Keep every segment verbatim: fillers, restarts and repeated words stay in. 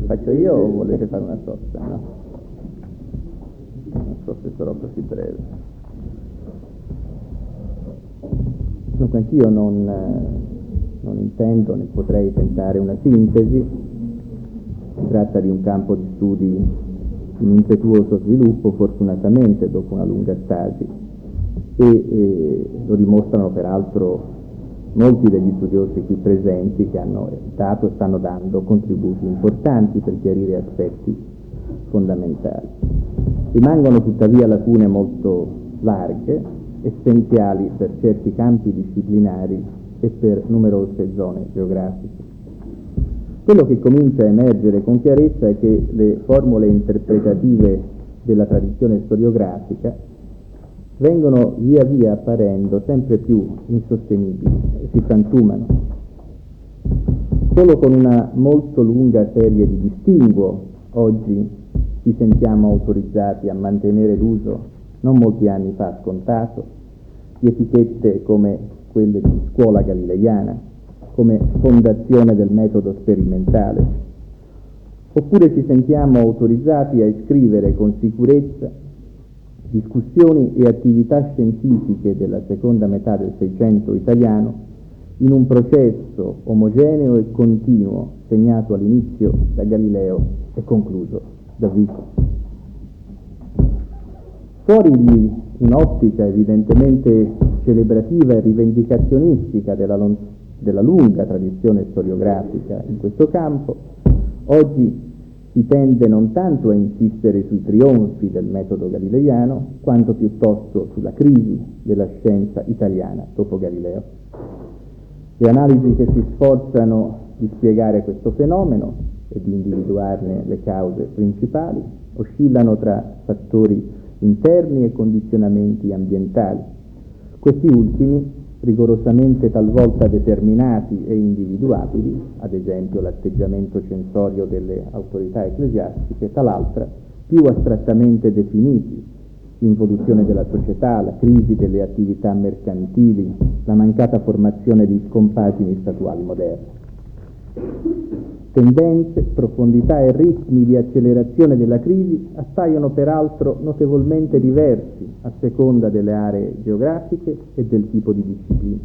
Faccio io o volete fare una sosta? No? Non so se sarò così breve. Dunque anch'io non, non intendo né potrei tentare una sintesi. Si tratta di un campo di studi in impetuoso sviluppo, fortunatamente dopo una lunga stasi, e, e lo dimostrano peraltro molti degli studiosi qui presenti che hanno dato e stanno dando contributi importanti per chiarire aspetti fondamentali. Rimangono tuttavia lacune molto larghe, essenziali per certi campi disciplinari e per numerose zone geografiche. Quello che comincia a emergere con chiarezza è che le formule interpretative della tradizione storiografica vengono via via apparendo sempre più insostenibili e si frantumano. Solo con una molto lunga serie di distinguo oggi ci sentiamo autorizzati a mantenere l'uso, non molti anni fa scontato, di etichette come quelle di scuola galileiana, come fondazione del metodo sperimentale, oppure ci sentiamo autorizzati a iscrivere con sicurezza discussioni e attività scientifiche della seconda metà del Seicento italiano in un processo omogeneo e continuo segnato all'inizio da Galileo e concluso da Vico. Fuori di un'ottica evidentemente celebrativa e rivendicazionistica della, lon- della lunga tradizione storiografica in questo campo, oggi si tende non tanto a insistere sui trionfi del metodo galileiano, quanto piuttosto sulla crisi della scienza italiana dopo Galileo. Le analisi che si sforzano di spiegare questo fenomeno e di individuarne le cause principali oscillano tra fattori interni e condizionamenti ambientali. Questi ultimi, rigorosamente talvolta determinati e individuabili, ad esempio l'atteggiamento censorio delle autorità ecclesiastiche, tal'altra più astrattamente definiti, l'involuzione della società, la crisi delle attività mercantili, la mancata formazione di scompagini statuali moderne. Tendenze, profondità e ritmi di accelerazione della crisi appaiono peraltro notevolmente diversi a seconda delle aree geografiche e del tipo di disciplina.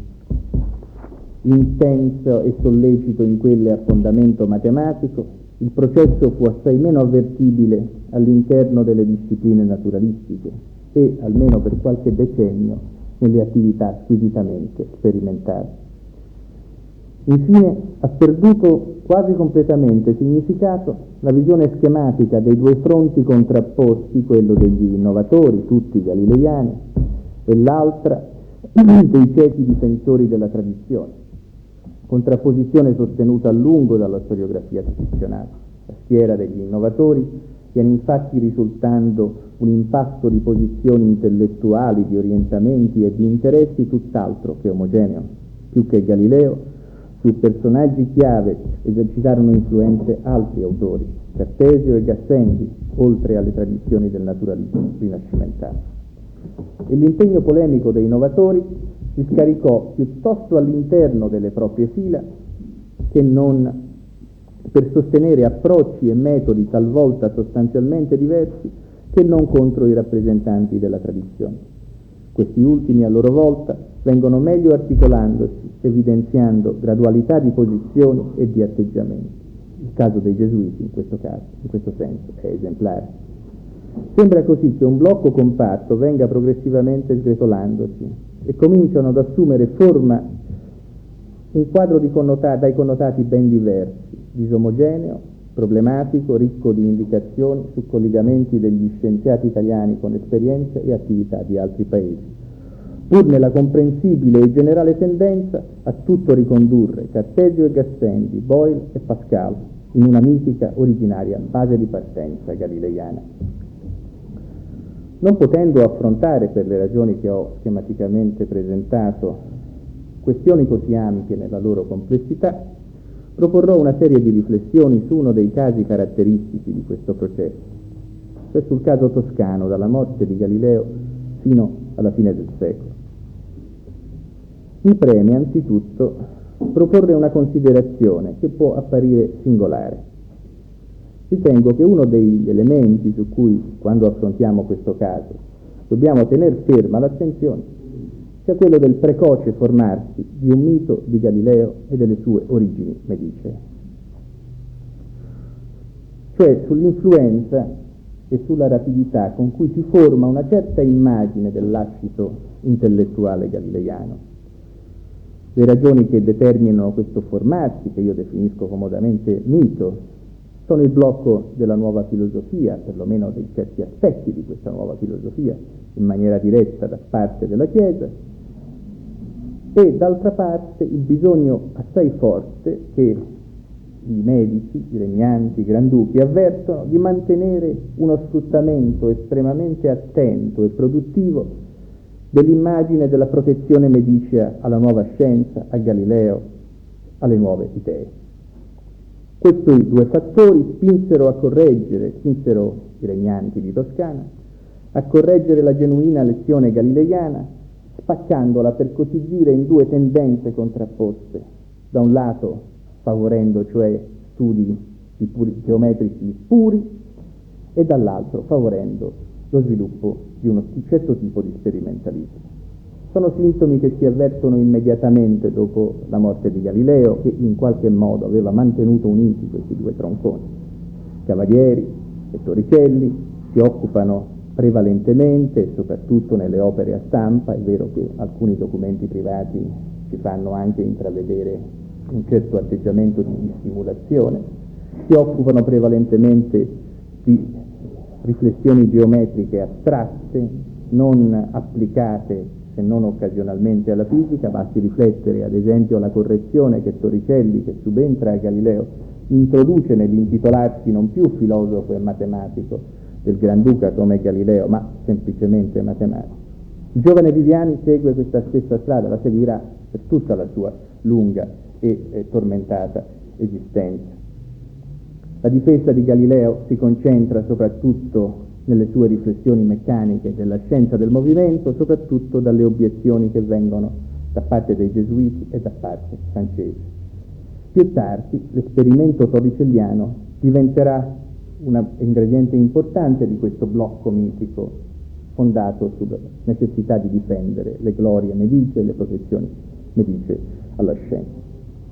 Intenso e sollecito in quelle a fondamento matematico, il processo fu assai meno avvertibile all'interno delle discipline naturalistiche e, almeno per qualche decennio, nelle attività squisitamente sperimentali. Infine, ha perduto quasi completamente significato la visione schematica dei due fronti contrapposti, quello degli innovatori, tutti galileiani, e l'altra dei ciechi difensori della tradizione, contrapposizione sostenuta a lungo dalla storiografia tradizionale. La schiera degli innovatori viene infatti risultando un impasto di posizioni intellettuali, di orientamenti e di interessi tutt'altro che omogeneo. Più che Galileo, su personaggi chiave esercitarono influenze altri autori, Cartesio e Gassendi, oltre alle tradizioni del naturalismo rinascimentale. E l'impegno polemico dei innovatori si scaricò piuttosto all'interno delle proprie fila che non per sostenere approcci e metodi talvolta sostanzialmente diversi che non contro i rappresentanti della tradizione. Questi ultimi, a loro volta, vengono meglio articolandosi, evidenziando gradualità di posizioni e di atteggiamenti. Il caso dei Gesuiti, in questo caso, in questo senso, è esemplare. Sembra così che un blocco compatto venga progressivamente sgretolandosi e cominciano ad assumere forma un quadro di connota- dai connotati ben diversi, disomogeneo, problematico, ricco di indicazioni su collegamenti degli scienziati italiani con esperienze e attività di altri paesi, pur nella comprensibile e generale tendenza a tutto ricondurre Cartesio e Gassendi, Boyle e Pascal in una mitica originaria base di partenza galileiana. Non potendo affrontare, per le ragioni che ho schematicamente presentato, questioni così ampie nella loro complessità, proporrò una serie di riflessioni su uno dei casi caratteristici di questo processo, cioè sul caso toscano, dalla morte di Galileo fino alla fine del secolo. Mi preme anzitutto proporre una considerazione che può apparire singolare. ritengo che uno degli elementi su cui, quando affrontiamo questo caso, dobbiamo tenere ferma l'attenzione sia quello del precoce formarsi di un mito di Galileo e delle sue origini medicee, cioè sull'influenza e sulla rapidità con cui si forma una certa immagine del lascito intellettuale galileiano. Le ragioni che determinano questo formarsi, che io definisco comodamente mito, sono il blocco della nuova filosofia, perlomeno di certi aspetti di questa nuova filosofia, in maniera diretta da parte della Chiesa, e d'altra parte il bisogno assai forte che i medici, i regnanti, i granduchi avvertono di mantenere uno sfruttamento estremamente attento e produttivo dell'immagine della protezione medicea alla nuova scienza, a Galileo, alle nuove idee. Questi due fattori spinsero a correggere, spinsero i regnanti di Toscana, a correggere la genuina lezione galileiana, spaccandola per così dire in due tendenze contrapposte. Da un lato favorendo cioè studi di puri, geometrici puri, e dall'altro favorendo lo sviluppo di uno certo tipo di sperimentalismo. Sono sintomi che si avvertono immediatamente dopo la morte di Galileo, che in qualche modo aveva mantenuto uniti questi due tronconi. Cavalieri e Torricelli si occupano prevalentemente, soprattutto nelle opere a stampa, è vero che alcuni documenti privati ci fanno anche intravedere un certo atteggiamento di dissimulazione, si occupano prevalentemente di riflessioni geometriche astratte, non applicate se non occasionalmente alla fisica. Basti riflettere ad esempio alla correzione che Torricelli, che subentra a Galileo, introduce nell'intitolarsi non più filosofo e matematico del Granduca come Galileo, ma semplicemente matematico. Il giovane Viviani segue questa stessa strada, la seguirà per tutta la sua lunga e eh, tormentata esistenza. La difesa di Galileo si concentra soprattutto nelle sue riflessioni meccaniche della scienza del movimento, soprattutto dalle obiezioni che vengono da parte dei gesuiti e da parte francese. Più tardi l'esperimento torricelliano diventerà un ingrediente importante di questo blocco mitico fondato sulla necessità di difendere le glorie medicie e le protezioni medicie alla scienza.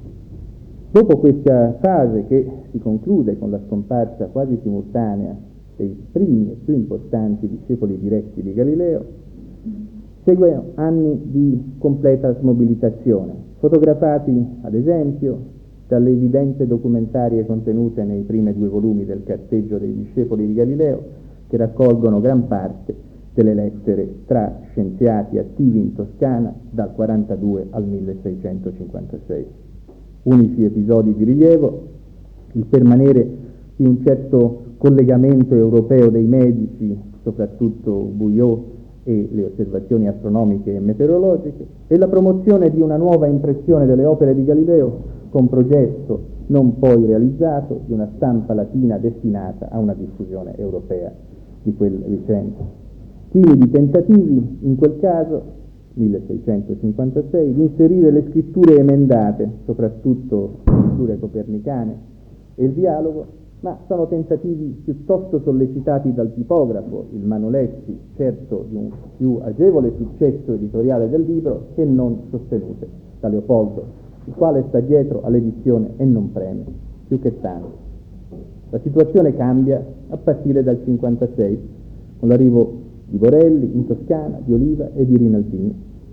Dopo questa fase, che si conclude con la scomparsa quasi simultanea dei primi e più importanti discepoli diretti di Galileo, seguono anni di completa smobilitazione, fotografati ad esempio dalle evidenze documentarie contenute nei primi due volumi del Carteggio dei discepoli di Galileo, che raccolgono gran parte delle lettere tra scienziati attivi in Toscana dal quarantadue al milleseicentocinquantasei. Unici episodi di rilievo: il permanere di un certo collegamento europeo dei medici, soprattutto Bouillot, e le osservazioni astronomiche e meteorologiche, e la promozione di una nuova impressione delle opere di Galileo, con progetto non poi realizzato di una stampa latina destinata a una diffusione europea di quelle vicende. Timidi tentativi, in quel caso, milleseicentocinquantasei, di inserire le scritture emendate, soprattutto le scritture copernicane e il dialogo, ma sono tentativi piuttosto sollecitati dal tipografo, il Manolessi, certo di un più agevole successo editoriale del libro, che non sostenute da Leopoldo, il quale sta dietro all'edizione e non preme più che tanto. La situazione cambia a partire dal cinquantasei, con l'arrivo di Borelli in Toscana, di Oliva e di Rinaldini,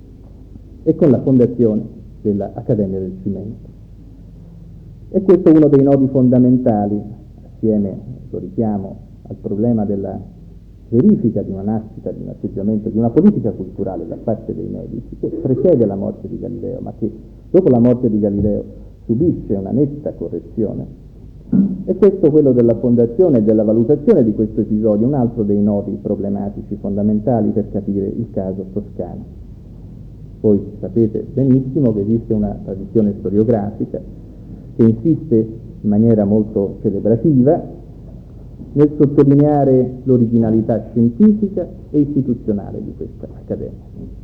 e con la fondazione dell'Accademia del Cimento. E questo è uno dei nodi fondamentali, assieme, lo richiamo, al problema della verifica di una nascita, di un atteggiamento, di una politica culturale da parte dei medici, che precede la morte di Galileo, ma che dopo la morte di Galileo subisce una netta correzione. E questo, quello della fondazione e della valutazione di questo episodio, un altro dei nodi problematici fondamentali per capire il caso toscano. Voi sapete benissimo che esiste una tradizione storiografica che insiste in maniera molto celebrativa nel sottolineare l'originalità scientifica e istituzionale di questa accademia.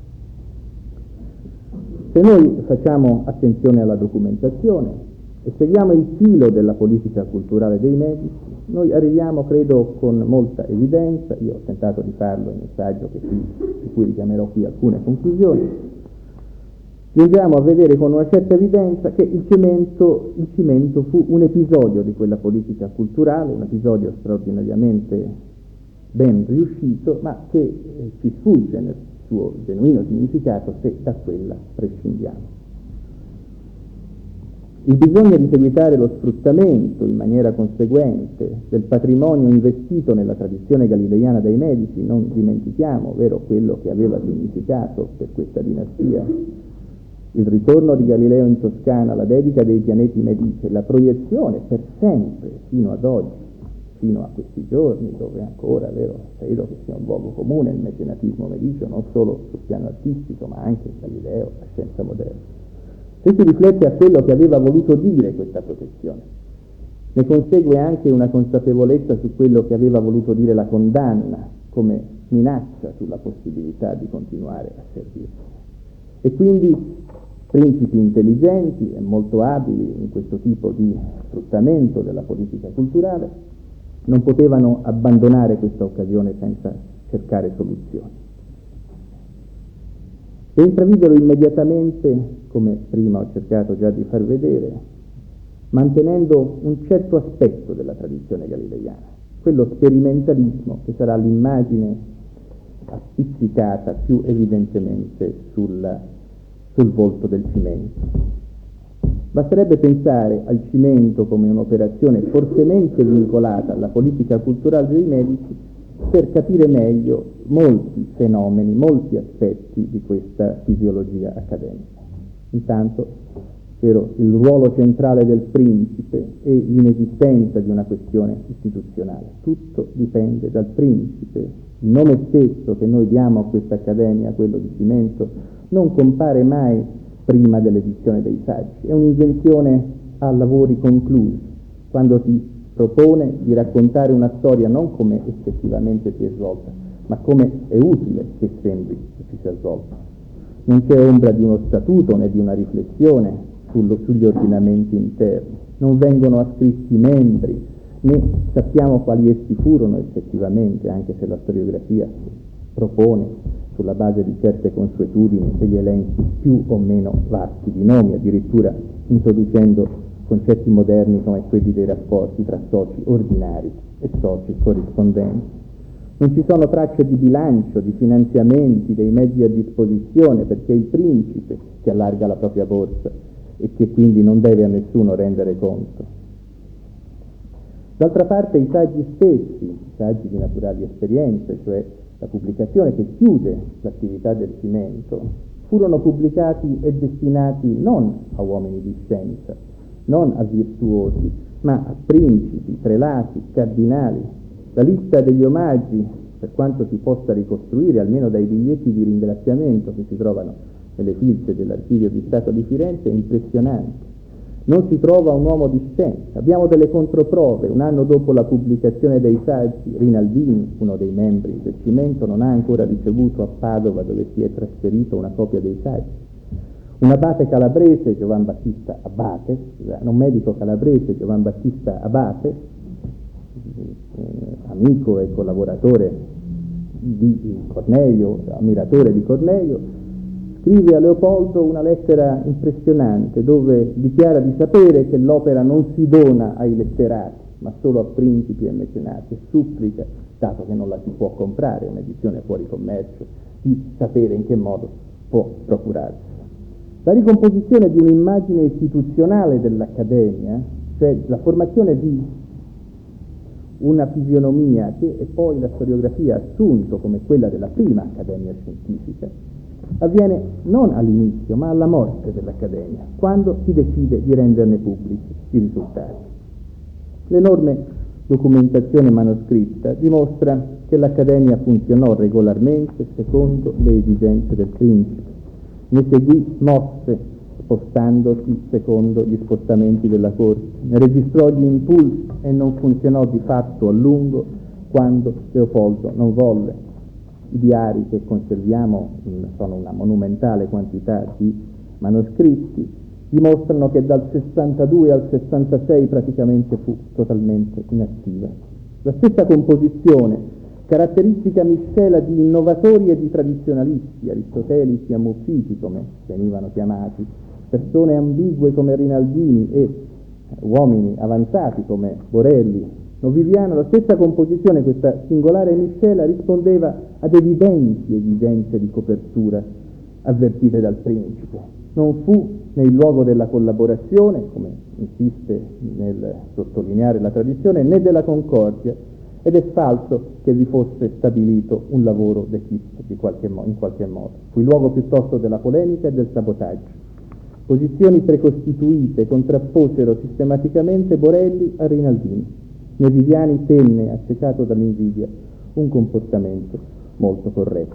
Se noi facciamo attenzione alla documentazione e seguiamo il filo della politica culturale dei medici, Noi arriviamo, credo, con molta evidenza, io ho tentato di farlo in un saggio che qui, di cui richiamerò qui alcune conclusioni, giungiamo a vedere con una certa evidenza che il cimento, il cimento fu un episodio di quella politica culturale, un episodio straordinariamente ben riuscito, ma che eh, ci sfugge nel suo genuino significato se da quella prescindiamo. Il bisogno di seguitare lo sfruttamento in maniera conseguente del patrimonio investito nella tradizione galileiana dai Medici, non dimentichiamo, vero, quello che aveva significato per questa dinastia il ritorno di Galileo in Toscana, la dedica dei pianeti Medici, la proiezione per sempre fino ad oggi, fino a questi giorni, dove ancora, vero, credo che sia un luogo comune il mecenatismo medicio, non solo sul piano artistico, ma anche Galileo, la scienza moderna. Se si riflette a quello che aveva voluto dire questa protezione, ne consegue anche una consapevolezza su quello che aveva voluto dire la condanna come minaccia sulla possibilità di continuare a servirsi. E quindi principi intelligenti e molto abili in questo tipo di sfruttamento della politica culturale non potevano abbandonare questa occasione senza cercare soluzioni. E intravidero immediatamente, come prima ho cercato già di far vedere, mantenendo un certo aspetto della tradizione galileiana, quello sperimentalismo che sarà l'immagine appiccicata più evidentemente sul, sul volto del cimento. Basterebbe pensare al cimento come un'operazione fortemente vincolata alla politica culturale dei Medici per capire meglio molti fenomeni, molti aspetti di questa fisiologia accademica. Intanto, vero, il ruolo centrale del principe e l'inesistenza di una questione istituzionale. Tutto dipende dal principe. Il nome stesso che noi diamo a questa accademia, quello di cimento, non compare mai prima dell'edizione dei saggi. È un'invenzione a lavori conclusi, quando si propone di raccontare una storia non come effettivamente si è svolta, ma come è utile che sembri che si sia svolta. Non c'è ombra di uno statuto né di una riflessione sullo, sugli ordinamenti interni, non vengono ascritti membri, né sappiamo quali essi furono effettivamente, anche se la storiografia propone sulla base di certe consuetudini degli elenchi più o meno vasti di nomi, addirittura introducendo concetti moderni come quelli dei rapporti tra soci ordinari e soci corrispondenti. Non ci sono tracce di bilancio, di finanziamenti, dei mezzi a disposizione, perché è il principe che allarga la propria borsa e che quindi non deve a nessuno rendere conto. D'altra parte i saggi stessi, i saggi di naturali esperienze, cioè la pubblicazione che chiude l'attività del cimento, furono pubblicati e destinati non a uomini di scienza, non a virtuosi, ma a principi, prelati, cardinali. La lista degli omaggi, per quanto si possa ricostruire, almeno dai biglietti di ringraziamento che si trovano nelle filze dell'Archivio di Stato di Firenze, è impressionante. Non si trova un uomo di scienza. Abbiamo delle controprove. Un anno dopo la pubblicazione dei saggi, Rinaldini, uno dei membri del cimento, non ha ancora ricevuto a Padova, dove si è trasferito, una copia dei saggi. Un abate calabrese, Giovan Battista Abate, un medico calabrese, Giovan Battista Abate, eh, amico e collaboratore di Cornelio, ammiratore di Cornelio, scrive a Leopoldo una lettera impressionante dove dichiara di sapere che l'opera non si dona ai letterati, ma solo a principi e mecenati, e supplica, dato che non la si può comprare, un'edizione fuori commercio, di sapere in che modo può procurarsi. La ricomposizione di un'immagine istituzionale dell'Accademia, cioè la formazione di una fisionomia che e poi la storiografia ha assunto come quella della prima Accademia Scientifica, avviene non all'inizio ma alla morte dell'Accademia, quando si decide di renderne pubblici i risultati. L'enorme documentazione manoscritta dimostra che l'Accademia funzionò regolarmente secondo le esigenze del principe. Ne seguì mosse, spostandosi secondo gli spostamenti della corte. Ne registrò gli impulsi e non funzionò di fatto a lungo quando Leopoldo non volle. I diari che conserviamo sono una monumentale quantità di manoscritti, dimostrano che dal sessantadue al sessantasei praticamente fu totalmente inattiva. La stessa composizione, caratteristica miscela di innovatori e di tradizionalisti, aristotelici e muffiti come venivano chiamati, persone ambigue come Rinaldini e uomini avanzati come Borelli, Noviviano, la stessa composizione, questa singolare miscela, rispondeva ad evidenti esigenze di copertura avvertite dal principe. Non fu nel luogo della collaborazione, come insiste nel sottolineare la tradizione, né della concordia, ed è falso che vi fosse stabilito un lavoro d'equipe di qualche mo- in qualche modo. Fu il luogo piuttosto della polemica e del sabotaggio. Posizioni precostituite contrapposero sistematicamente Borelli a Rinaldini. Noviviani tenne, accecato dall'invidia, un comportamento molto corretto.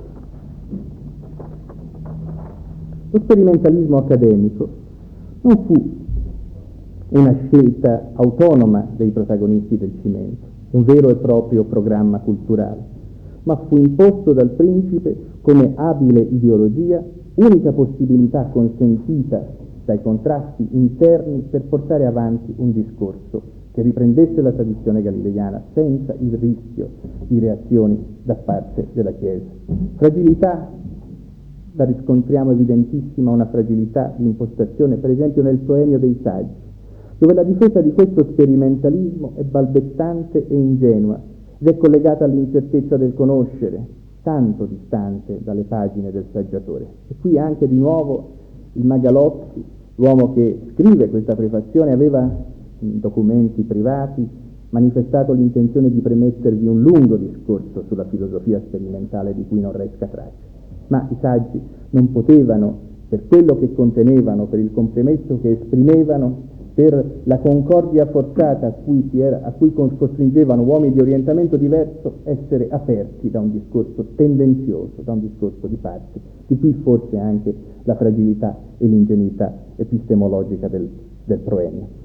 Lo sperimentalismo accademico non fu una scelta autonoma dei protagonisti del cimento, un vero e proprio programma culturale, ma fu imposto dal principe come abile ideologia, unica possibilità consentita dai contrasti interni per portare avanti un discorso che riprendesse la tradizione galileiana senza il rischio di reazioni da parte della Chiesa. Fragilità, la riscontriamo evidentissima, una fragilità di impostazione, per esempio nel Proemio dei Saggi, dove la difesa di questo sperimentalismo è balbettante e ingenua ed è collegata all'incertezza del conoscere, tanto distante dalle pagine del saggiatore. E qui anche di nuovo il Magalozzi, l'uomo che scrive questa prefazione, aveva in documenti privati manifestato l'intenzione di premettervi un lungo discorso sulla filosofia sperimentale di cui non resta traccia. Ma i saggi non potevano, per quello che contenevano, per il compromesso che esprimevano, per la concordia forzata a cui, si era, a cui costringevano uomini di orientamento diverso, essere aperti da un discorso tendenzioso, da un discorso di parte. Di qui forse anche la fragilità e l'ingenuità epistemologica del, del Proemio.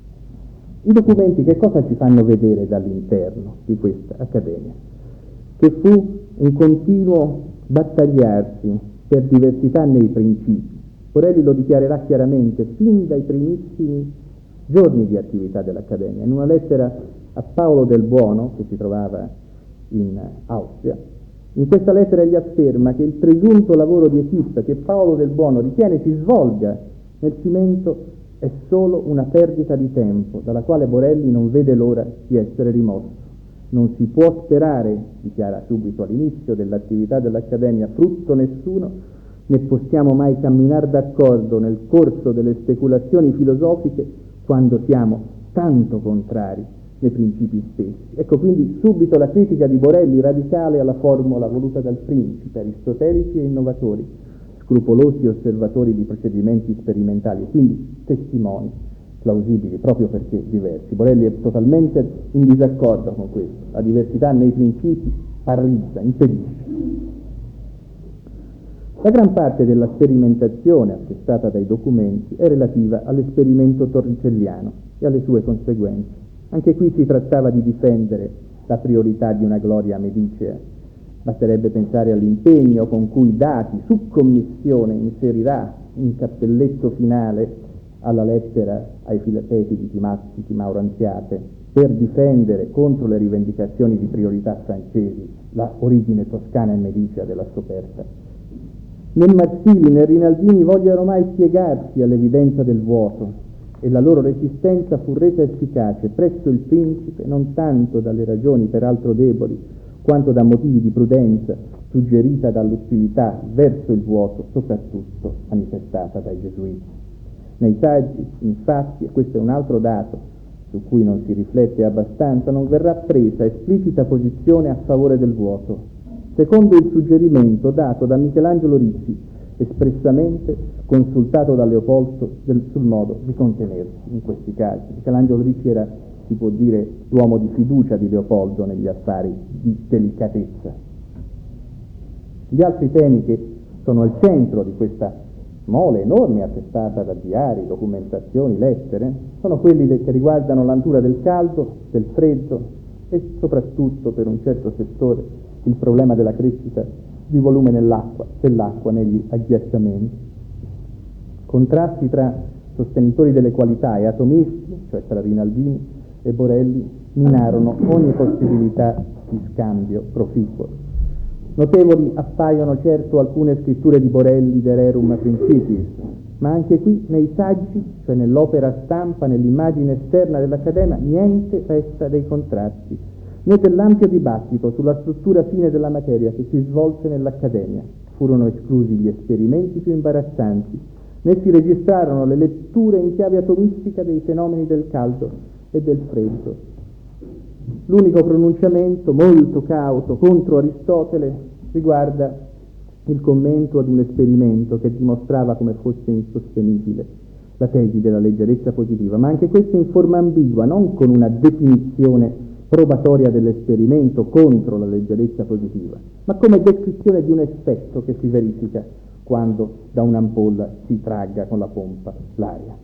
I documenti che cosa ci fanno vedere dall'interno di questa accademia? Che fu un continuo battagliarsi per diversità nei principi. Borelli lo dichiarerà chiaramente fin dai primissimi giorni di attività dell'Accademia. In una lettera a Paolo del Buono, che si trovava in Austria, in questa lettera egli afferma che il presunto lavoro di equipe che Paolo del Buono ritiene si svolga nel cimento è solo una perdita di tempo, dalla quale Borelli non vede l'ora di essere rimosso. Non si può sperare, dichiara subito all'inizio dell'attività dell'Accademia, frutto nessuno, né possiamo mai camminare d'accordo nel corso delle speculazioni filosofiche quando siamo tanto contrari nei principi stessi. Ecco quindi subito la critica di Borelli radicale alla formula voluta dal principe, aristotelici e innovatori, scrupolosi osservatori di procedimenti sperimentali, quindi testimoni plausibili proprio perché diversi. Borelli è totalmente in disaccordo con questo. La diversità nei principi paralizza, impedisce. La gran parte della sperimentazione attestata dai documenti è relativa all'esperimento torricelliano e alle sue conseguenze. Anche qui si trattava di difendere la priorità di una gloria medicea. Basterebbe pensare all'impegno con cui Dati, su commissione, inserirà un cappelletto finale alla lettera ai Filateti di, Tima, di Timauro Anziate per difendere contro le rivendicazioni di priorità francesi la origine toscana e medicea della scoperta. Né Marsili né Rinaldini vogliono mai piegarsi all'evidenza del vuoto e la loro resistenza fu resa efficace presso il principe non tanto dalle ragioni peraltro deboli quanto da motivi di prudenza suggerita dall'ostilità verso il vuoto soprattutto manifestata dai gesuiti. Nei saggi, infatti, e questo è un altro dato su cui non si riflette abbastanza, non verrà presa esplicita posizione a favore del vuoto, secondo il suggerimento dato da Michelangelo Ricci, espressamente consultato da Leopoldo del, sul modo di contenersi in questi casi. Michelangelo Ricci era, si può dire, l'uomo di fiducia di Leopoldo negli affari di delicatezza. Gli altri temi che sono al centro di questa mole enorme attestata da diari, documentazioni, lettere, sono quelli che riguardano la natura del caldo, del freddo e soprattutto, per un certo settore, il problema della crescita di volume nell'acqua, dell'acqua negli agghiacciamenti. Contrasti tra sostenitori delle qualità e atomisti, cioè tra Rinaldini e Borelli, minarono ogni possibilità di scambio proficuo. Notevoli appaiono certo alcune scritture di Borelli de Rerum Principiis, ma anche qui nei saggi, cioè nell'opera stampa, nell'immagine esterna dell'Accademia, niente resta dei contrasti, né dell'ampio dibattito sulla struttura fine della materia che si svolse nell'Accademia. Furono esclusi gli esperimenti più imbarazzanti, né si registrarono le letture in chiave atomistica dei fenomeni del caldo e del freddo. L'unico pronunciamento molto cauto contro Aristotele riguarda il commento ad un esperimento che dimostrava come fosse insostenibile la tesi della leggerezza positiva, ma anche questa in forma ambigua, non con una definizione probatoria dell'esperimento contro la leggerezza positiva, ma come descrizione di un effetto che si verifica quando da un'ampolla si tragga con la pompa l'aria.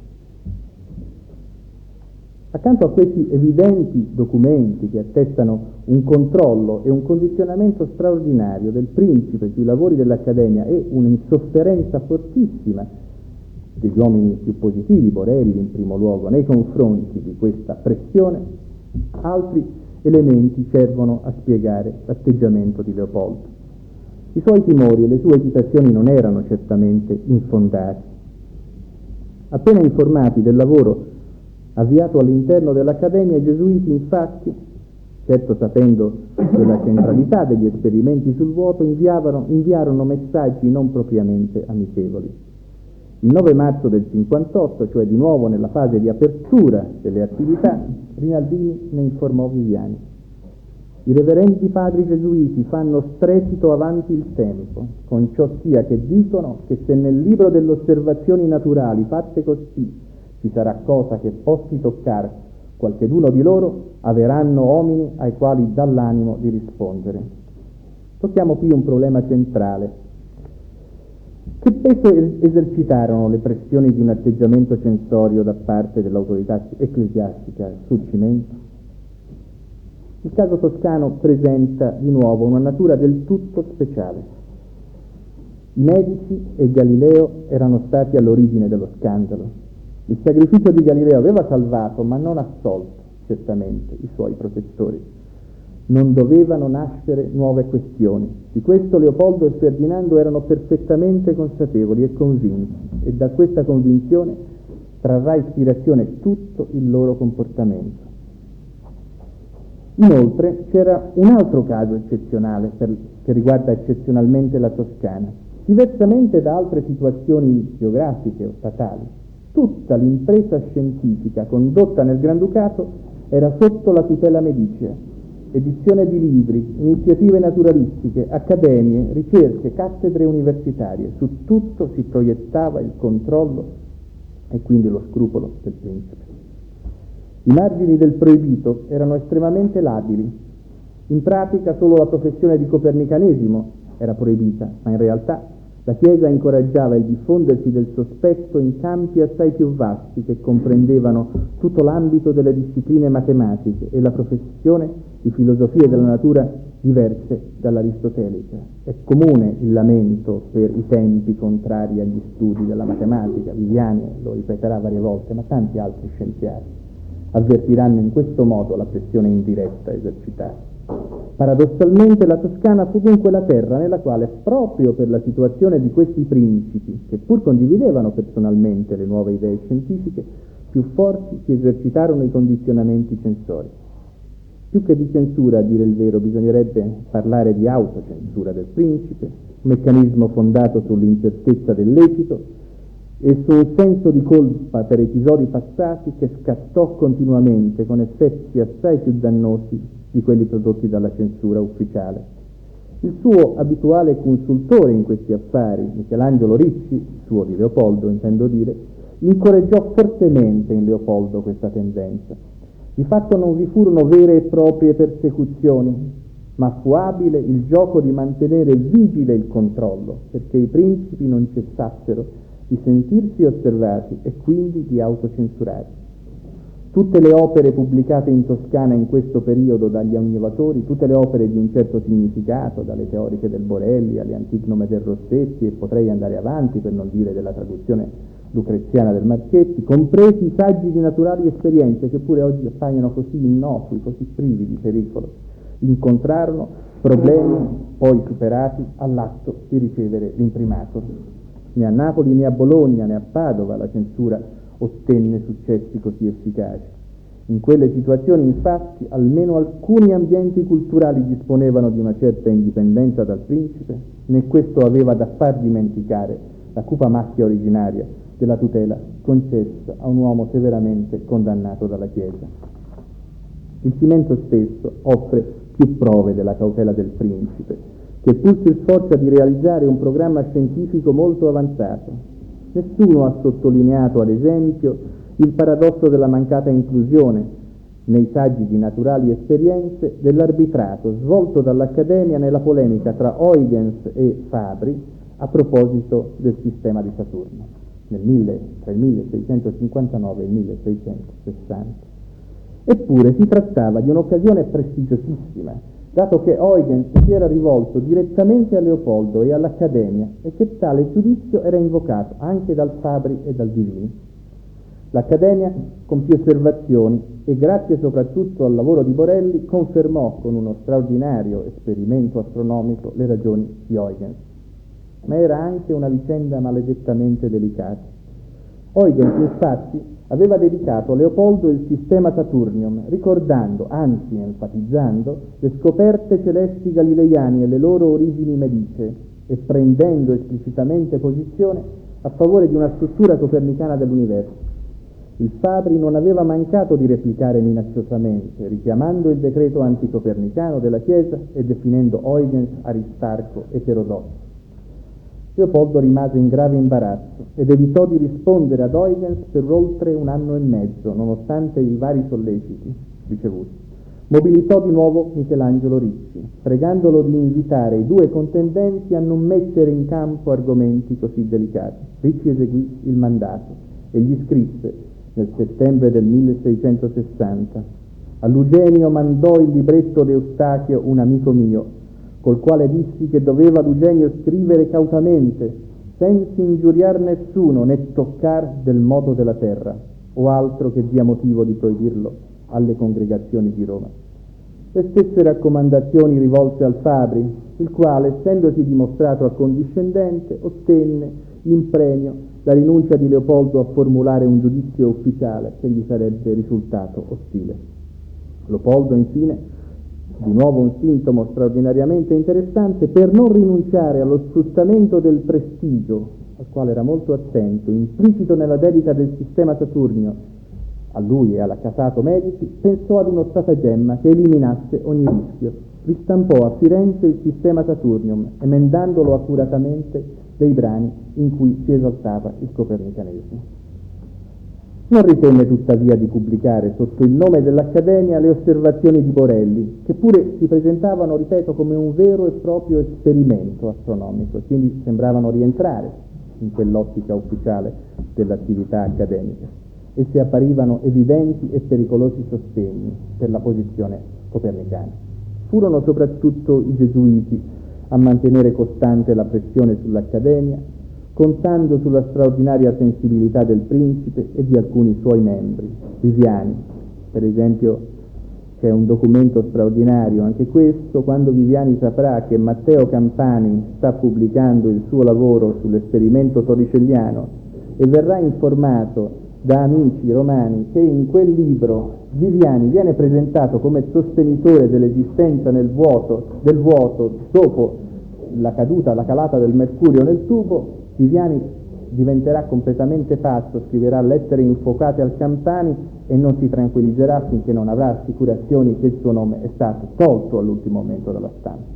Accanto a questi evidenti documenti che attestano un controllo e un condizionamento straordinario del principe sui lavori dell'Accademia e un'insofferenza fortissima degli uomini più positivi, Borelli in primo luogo, nei confronti di questa pressione, altri elementi servono a spiegare l'atteggiamento di Leopoldo. I suoi timori e le sue esitazioni non erano certamente infondati. Appena informati del lavoro avviato all'interno dell'Accademia, i gesuiti infatti, certo sapendo della centralità degli esperimenti sul vuoto, inviavano, inviarono messaggi non propriamente amichevoli. Il nove marzo del cinquantotto, cioè di nuovo nella fase di apertura delle attività, Rinaldini ne informò Viviani. I reverendi padri gesuiti fanno strepito avanti il tempo, con ciò sia che dicono che se nel libro delle osservazioni naturali fatte così ci sarà cosa che possi toccar qualcheduno di loro, averanno uomini ai quali dà l'animo di rispondere. Tocchiamo qui un problema centrale. Che peso esercitarono le pressioni di un atteggiamento censorio da parte dell'autorità ecclesiastica sul Cimento? Il caso toscano presenta di nuovo una natura del tutto speciale. I Medici e Galileo erano stati all'origine dello scandalo. Il sacrificio di Galileo aveva salvato, ma non assolto, certamente, i suoi protettori. Non dovevano nascere nuove questioni. Di questo Leopoldo e Ferdinando erano perfettamente consapevoli e convinti, e da questa convinzione trarrà ispirazione tutto il loro comportamento. Inoltre c'era un altro caso eccezionale per, che riguarda eccezionalmente la Toscana. Diversamente da altre situazioni geografiche o statali, tutta l'impresa scientifica condotta nel Granducato era sotto la tutela medicea. Edizione di libri, iniziative naturalistiche, accademie, ricerche, cattedre universitarie, su tutto si proiettava il controllo e quindi lo scrupolo del principe. I margini del proibito erano estremamente labili. In pratica solo la professione di copernicanesimo era proibita, ma in realtà la Chiesa incoraggiava il diffondersi del sospetto in campi assai più vasti che comprendevano tutto l'ambito delle discipline matematiche e la professione di filosofie della natura diverse dall'aristotelica. È comune il lamento per i tempi contrari agli studi della matematica. Viviani lo ripeterà varie volte, ma tanti altri scienziati avvertiranno in questo modo la pressione indiretta esercitata. Paradossalmente la Toscana fu dunque la terra nella quale, proprio per la situazione di questi principi, che pur condividevano personalmente le nuove idee scientifiche, più forti si esercitarono i condizionamenti censori. Più che di censura, a dire il vero, bisognerebbe parlare di autocensura del principe, un meccanismo fondato sull'incertezza del lecito e su un senso di colpa per episodi passati che scattò continuamente con effetti assai più dannosi di quelli prodotti dalla censura ufficiale. Il suo abituale consultore in questi affari, Michelangelo Ricci, suo di Leopoldo intendo dire, incoraggiò fortemente in Leopoldo questa tendenza. Di fatto non vi furono vere e proprie persecuzioni, ma fu abile il gioco di mantenere vigile il controllo, perché i principi non cessassero di sentirsi osservati e quindi di autocensurare. Tutte le opere pubblicate in Toscana in questo periodo dagli innovatori, tutte le opere di un certo significato, dalle teoriche del Borelli alle antignome del Rossetti, e potrei andare avanti per non dire della traduzione lucreziana del Marchetti, compresi i saggi di naturali esperienze che pure oggi appaiono così innocui, così privi di pericolo, incontrarono problemi poi superati all'atto di ricevere l'imprimatur. Né a Napoli né a Bologna né a Padova la censura ottenne successi così efficaci. In quelle situazioni, infatti, almeno alcuni ambienti culturali disponevano di una certa indipendenza dal principe, né questo aveva da far dimenticare la cupa macchia originaria della tutela concessa a un uomo severamente condannato dalla Chiesa. Il Cimento stesso offre più prove della cautela del principe, che pur si sforza di realizzare un programma scientifico molto avanzato. Nessuno ha sottolineato, ad esempio, il paradosso della mancata inclusione nei saggi di naturali esperienze dell'arbitrato svolto dall'Accademia nella polemica tra Huygens e Fabri a proposito del sistema di Saturno, nel mille, tra il milleseicentocinquantanove e il milleseicentosessanta. Eppure si trattava di un'occasione prestigiosissima, dato che Huygens si era rivolto direttamente a Leopoldo e all'Accademia e che tale giudizio era invocato anche dal Fabri e dal Divini. L'Accademia compì osservazioni e, grazie soprattutto al lavoro di Borelli, confermò con uno straordinario esperimento astronomico le ragioni di Huygens. Ma era anche una vicenda maledettamente delicata. Huygens, infatti, aveva dedicato a Leopoldo il sistema Saturnium, ricordando, anzi enfatizzando, le scoperte celesti galileiane e le loro origini medicee, e prendendo esplicitamente posizione a favore di una struttura copernicana dell'universo. Il Fabri non aveva mancato di replicare minacciosamente, richiamando il decreto anticopernicano della Chiesa e definendo Huygens Aristarco eterodosso. Leopoldo rimase in grave imbarazzo ed evitò di rispondere ad Huygens per oltre un anno e mezzo, nonostante i vari solleciti ricevuti. Mobilitò di nuovo Michelangelo Ricci, pregandolo di invitare i due contendenti a non mettere in campo argomenti così delicati. Ricci eseguì il mandato e gli scrisse nel settembre del milleseicentosessanta: a Lugenio mandò il libretto d'Eustachio un amico mio, col quale dissi che doveva Lugenio scrivere cautamente, senza ingiuriar nessuno né toccar del moto della terra, o altro che dia motivo di proibirlo alle congregazioni di Roma. Le stesse raccomandazioni rivolte al Fabri, il quale, essendosi dimostrato accondiscendente, ottenne in premio la rinuncia di Leopoldo a formulare un giudizio ufficiale che gli sarebbe risultato ostile. Leopoldo, infine, di nuovo un sintomo straordinariamente interessante, per non rinunciare allo sfruttamento del prestigio, al quale era molto attento, implicito nella dedica del sistema Saturnio a lui e all'accasato Medici, pensò ad uno stratagemma che eliminasse ogni rischio. Ristampò a Firenze il sistema Saturnium, emendandolo accuratamente dei brani in cui si esaltava il copernicanesimo. Non ritenne tuttavia di pubblicare sotto il nome dell'Accademia le osservazioni di Borelli, che pure si presentavano, ripeto, come un vero e proprio esperimento astronomico, quindi sembravano rientrare in quell'ottica ufficiale dell'attività accademica, e si apparivano evidenti e pericolosi sostegni per la posizione copernicana. Furono soprattutto i gesuiti a mantenere costante la pressione sull'Accademia, contando sulla straordinaria sensibilità del principe e di alcuni suoi membri. Viviani, per esempio, c'è un documento straordinario, anche questo, quando Viviani saprà che Matteo Campani sta pubblicando il suo lavoro sull'esperimento torricelliano e verrà informato da amici romani che in quel libro Viviani viene presentato come sostenitore dell'esistenza nel vuoto, del vuoto dopo la caduta, la calata del mercurio nel tubo, Viviani diventerà completamente pazzo, scriverà lettere infuocate al Campani e non si tranquillizzerà finché non avrà assicurazioni che il suo nome è stato tolto all'ultimo momento dalla stampa.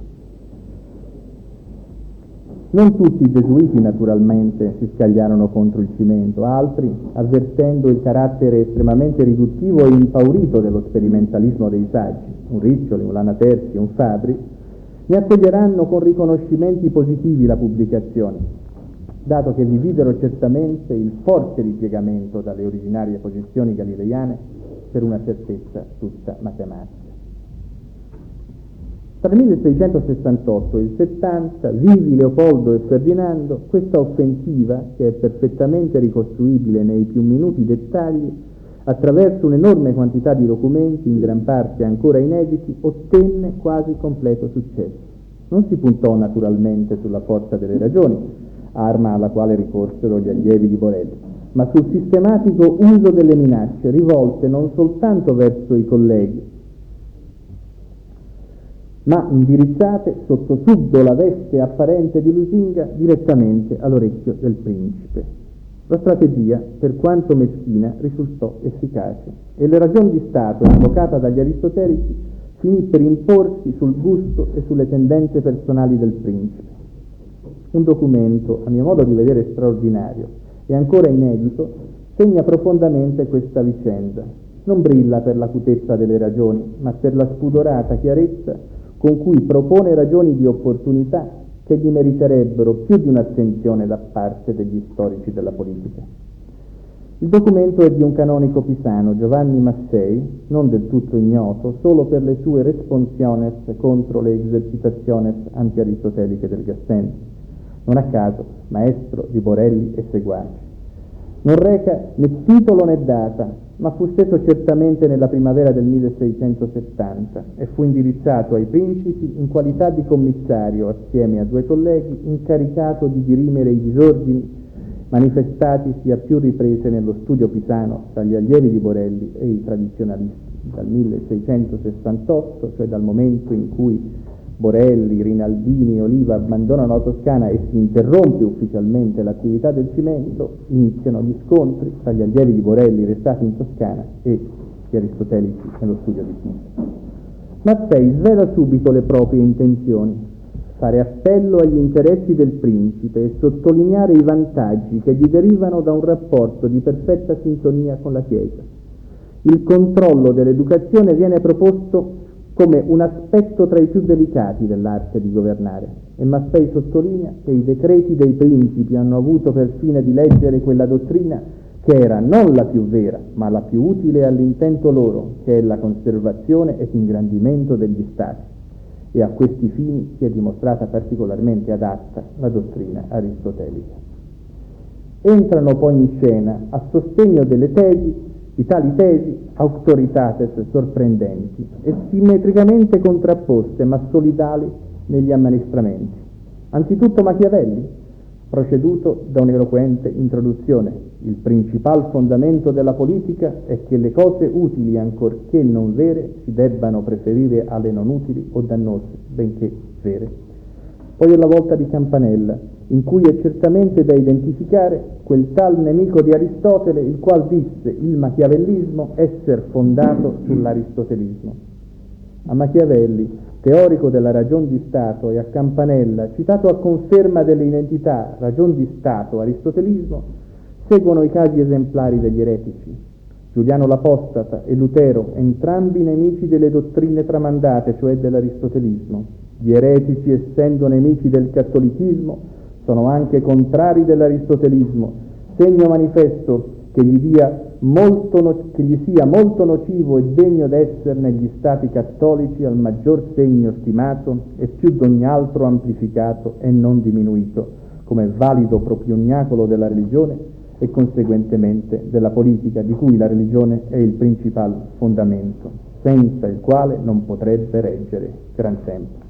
Non tutti i gesuiti naturalmente si scagliarono contro il Cimento, altri, avvertendo il carattere estremamente riduttivo e impaurito dello sperimentalismo dei saggi, un Riccioli, un Lanaterzi, un Fabri, ne accoglieranno con riconoscimenti positivi la pubblicazione, dato che vi videro certamente il forte ripiegamento dalle originarie posizioni galileiane per una certezza tutta matematica. Tra il milleseicentosessantotto e il settanta, vivi Leopoldo e Ferdinando, questa offensiva, che è perfettamente ricostruibile nei più minuti dettagli, attraverso un'enorme quantità di documenti, in gran parte ancora inediti, ottenne quasi completo successo. Non si puntò naturalmente sulla forza delle ragioni, arma alla quale ricorsero gli allievi di Borelli, ma sul sistematico uso delle minacce rivolte non soltanto verso i colleghi, ma indirizzate sotto subdola veste apparente di lusinga direttamente all'orecchio del principe. La strategia, per quanto meschina, risultò efficace e la ragion di Stato, invocata dagli aristotelici, finì per imporsi sul gusto e sulle tendenze personali del principe. Un documento, a mio modo di vedere straordinario e ancora inedito, segna profondamente questa vicenda. Non brilla per l'acutezza delle ragioni, ma per la spudorata chiarezza con cui propone ragioni di opportunità che gli meriterebbero più di un'attenzione da parte degli storici della politica. Il documento è di un canonico pisano, Giovanni Massei, non del tutto ignoto, solo per le sue responsiones contro le esercitaciones anti-aristoteliche del Gassendi, non a caso maestro di Borelli e seguaci. Non reca né titolo né data, ma fu steso certamente nella primavera del milleseicentosettanta e fu indirizzato ai principi in qualità di commissario, assieme a due colleghi, incaricato di dirimere i disordini manifestatisi a più riprese nello studio pisano tra gli allievi di Borelli e i tradizionalisti. Dal milleseicentosessantotto, cioè dal momento in cui Borelli, Rinaldini e Oliva abbandonano la Toscana e si interrompe ufficialmente l'attività del cimento, iniziano gli scontri tra gli allievi di Borelli restati in Toscana e gli aristotelici nello studio di Pisa. Mattei svela subito le proprie intenzioni: fare appello agli interessi del principe e sottolineare i vantaggi che gli derivano da un rapporto di perfetta sintonia con la Chiesa. Il controllo dell'educazione viene proposto come un aspetto tra i più delicati dell'arte di governare, e Maffei sottolinea che i decreti dei principi hanno avuto per fine di leggere quella dottrina che era non la più vera, ma la più utile all'intento loro, che è la conservazione ed ingrandimento degli stati, e a questi fini si è dimostrata particolarmente adatta la dottrina aristotelica. Entrano poi in scena, a sostegno delle tesi, di tali tesi, autoritates sorprendenti e simmetricamente contrapposte ma solidali negli ammaestramenti. Anzitutto Machiavelli, proceduto da un'eloquente introduzione. Il principal fondamento della politica è che le cose utili, ancorché non vere, si debbano preferire alle non utili o dannose, benché vere. Poi è la volta di Campanella, in cui è certamente da identificare quel tal nemico di Aristotele, il qual disse il machiavellismo esser fondato sull'aristotelismo. A Machiavelli, teorico della ragion di Stato, e a Campanella, citato a conferma delle identità ragion di Stato, aristotelismo, seguono i casi esemplari degli eretici. Giuliano l'Apostata e Lutero, entrambi nemici delle dottrine tramandate, cioè dell'aristotelismo. Gli eretici, essendo nemici del cattolicesimo, sono anche contrari dell'aristotelismo, segno manifesto che gli, dia molto no- che gli sia molto nocivo e degno d'essere negli stati cattolici al maggior segno stimato e più d'ogni altro amplificato e non diminuito, come valido propioniacolo della religione e conseguentemente della politica, di cui la religione è il principal fondamento, senza il quale non potrebbe reggere gran tempo.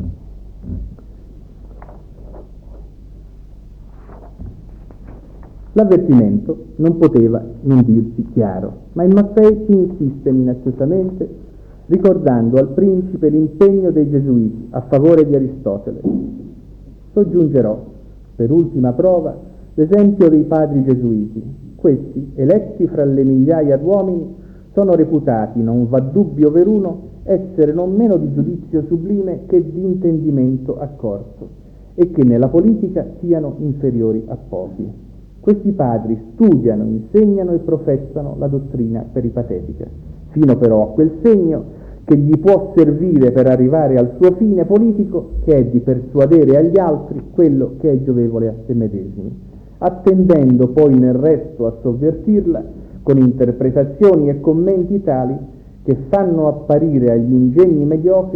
L'avvertimento non poteva non dirsi chiaro, ma il Maffei ci insiste minacciousamente, ricordando al principe l'impegno dei Gesuiti a favore di Aristotele. Soggiungerò, per ultima prova, l'esempio dei padri Gesuiti. Questi, eletti fra le migliaia d'uomini, sono reputati, non va dubbio veruno, essere non meno di giudizio sublime che di intendimento accorto, e che nella politica siano inferiori a pochi. Questi padri studiano, insegnano e professano la dottrina peripatetica, fino però a quel segno che gli può servire per arrivare al suo fine politico, che è di persuadere agli altri quello che è giovevole a se medesimi, attendendo poi nel resto a sovvertirla con interpretazioni e commenti tali che fanno apparire agli ingegni mediocri